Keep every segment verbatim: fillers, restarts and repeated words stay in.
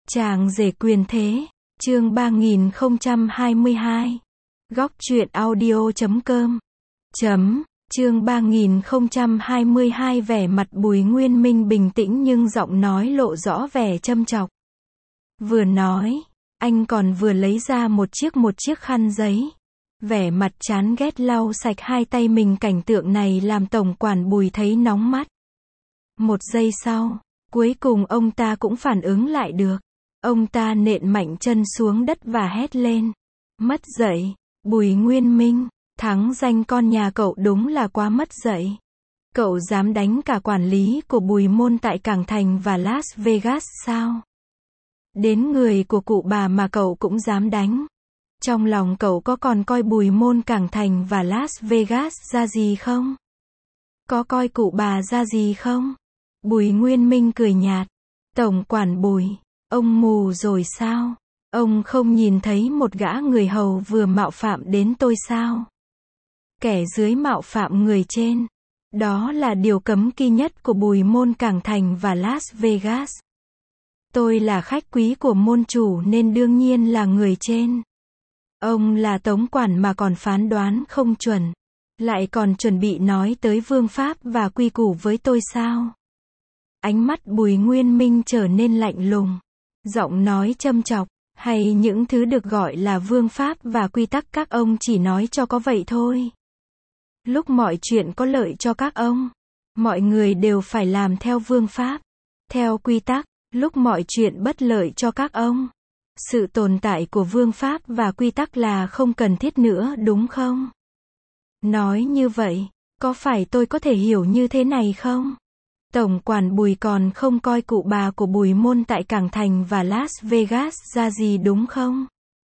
Chàng rể quyền thế, chương ba nghìn không trăm hai mươi hai. Góc truyện audio chấm com. Chấm, chương ba nghìn không trăm hai mươi hai vẻ mặt Bùi Nguyên Minh bình tĩnh nhưng giọng nói lộ rõ vẻ châm chọc. Vừa nói, anh còn vừa lấy ra một chiếc một chiếc khăn giấy. Vẻ mặt chán ghét lau sạch hai tay mình, cảnh tượng này làm tổng quản Bùi thấy nóng mắt. Một giây sau, cuối cùng ông ta cũng phản ứng lại được. Ông ta nện mạnh chân xuống đất và hét lên. Mất dạy, Bùi Nguyên Minh, thắng danh con nhà cậu đúng là quá mất dạy. Cậu dám đánh cả quản lý của Bùi Môn tại Cảng Thành và Las Vegas sao? Đến người của cụ bà mà cậu cũng dám đánh. Trong lòng cậu có còn coi Bùi Môn, Cảng Thành và Las Vegas ra gì không? Có coi cụ bà ra gì không? Bùi Nguyên Minh cười nhạt. Tổng quản Bùi, ông mù rồi sao? Ông không nhìn thấy một gã người hầu vừa mạo phạm đến tôi sao? Kẻ dưới mạo phạm người trên. Đó là điều cấm kỵ nhất của Bùi Môn, Cảng Thành và Las Vegas. Tôi là khách quý của môn chủ nên đương nhiên là người trên. Ông là tống quản mà còn phán đoán không chuẩn. Lại còn chuẩn bị nói tới vương pháp và quy củ với tôi sao? Ánh mắt Bùi Nguyên Minh trở nên lạnh lùng. Giọng nói châm chọc, hay những thứ được gọi là vương pháp và quy tắc các ông chỉ nói cho có vậy thôi. Lúc mọi chuyện có lợi cho các ông, mọi người đều phải làm theo vương pháp, theo quy tắc. Lúc mọi chuyện bất lợi cho các ông, sự tồn tại của vương pháp và quy tắc là không cần thiết nữa, đúng không? Nói như vậy, có phải tôi có thể hiểu như thế này không? Tổng quản Bùi còn không coi cụ bà của Bùi Môn tại Cảng Thành và Las Vegas ra gì đúng không?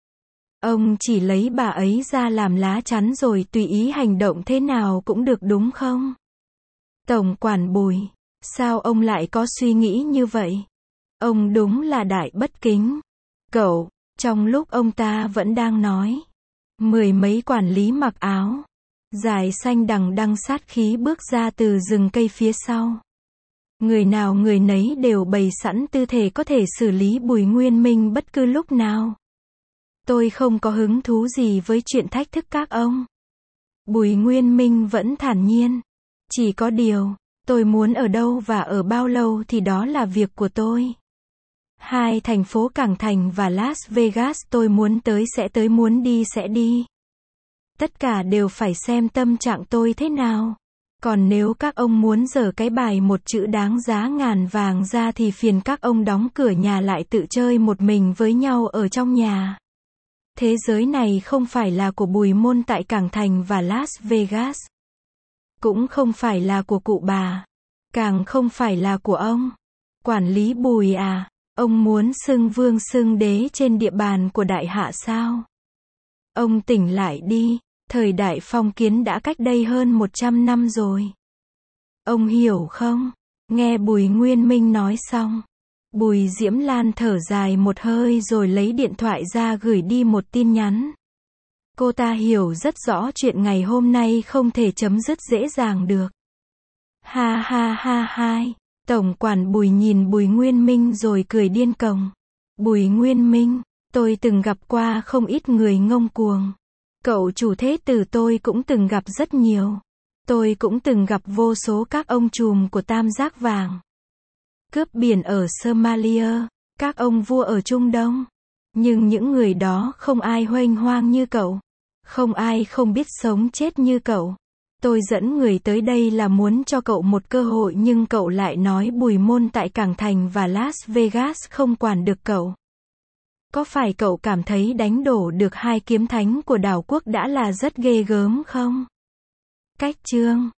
Ông chỉ lấy bà ấy ra làm lá chắn rồi tùy ý hành động thế nào cũng được đúng không? Tổng quản Bùi, sao ông lại có suy nghĩ như vậy? Ông đúng là đại bất kính. Cậu, trong lúc ông ta vẫn đang nói, mười mấy quản lý mặc áo dài xanh đằng đằng sát khí bước ra từ rừng cây phía sau. Người nào người nấy đều bày sẵn tư thế có thể xử lý Bùi Nguyên Minh bất cứ lúc nào. Tôi không có hứng thú gì với chuyện thách thức các ông. Bùi Nguyên Minh vẫn thản nhiên. Chỉ có điều, tôi muốn ở đâu và ở bao lâu thì đó là việc của tôi. Hai thành phố Cảng Thành và Las Vegas tôi muốn tới sẽ tới, muốn đi sẽ đi. Tất cả đều phải xem tâm trạng tôi thế nào. Còn nếu các ông muốn giở cái bài một chữ đáng giá ngàn vàng ra thì phiền các ông đóng cửa nhà lại tự chơi một mình với nhau ở trong nhà. Thế giới này không phải là của Bùi Môn tại Cảng Thành và Las Vegas. Cũng không phải là của cụ bà. Càng không phải là của ông. Quản lý Bùi à, ông muốn xưng vương xưng đế trên địa bàn của đại hạ sao? Ông tỉnh lại đi. Thời đại phong kiến đã cách đây hơn một trăm năm rồi. Ông hiểu không? Nghe Bùi Nguyên Minh nói xong, Bùi Diễm Lan thở dài một hơi rồi lấy điện thoại ra gửi đi một tin nhắn. Cô ta hiểu rất rõ chuyện ngày hôm nay không thể chấm dứt dễ dàng được. Ha ha ha hai. Tổng quản Bùi nhìn Bùi Nguyên Minh rồi cười điên cuồng. Bùi Nguyên Minh, tôi từng gặp qua không ít người ngông cuồng. Cậu chủ thế tử tôi cũng từng gặp rất nhiều. Tôi cũng từng gặp vô số các ông trùm của Tam Giác Vàng. Cướp biển ở Somalia, các ông vua ở Trung Đông. Nhưng những người đó không ai huênh hoang như cậu. Không ai không biết sống chết như cậu. Tôi dẫn người tới đây là muốn cho cậu một cơ hội nhưng cậu lại nói Bùi Môn tại Cảng Thành và Las Vegas không quản được cậu. Có phải cậu cảm thấy đánh đổ được hai kiếm thánh của đảo quốc đã là rất ghê gớm không? Cách chương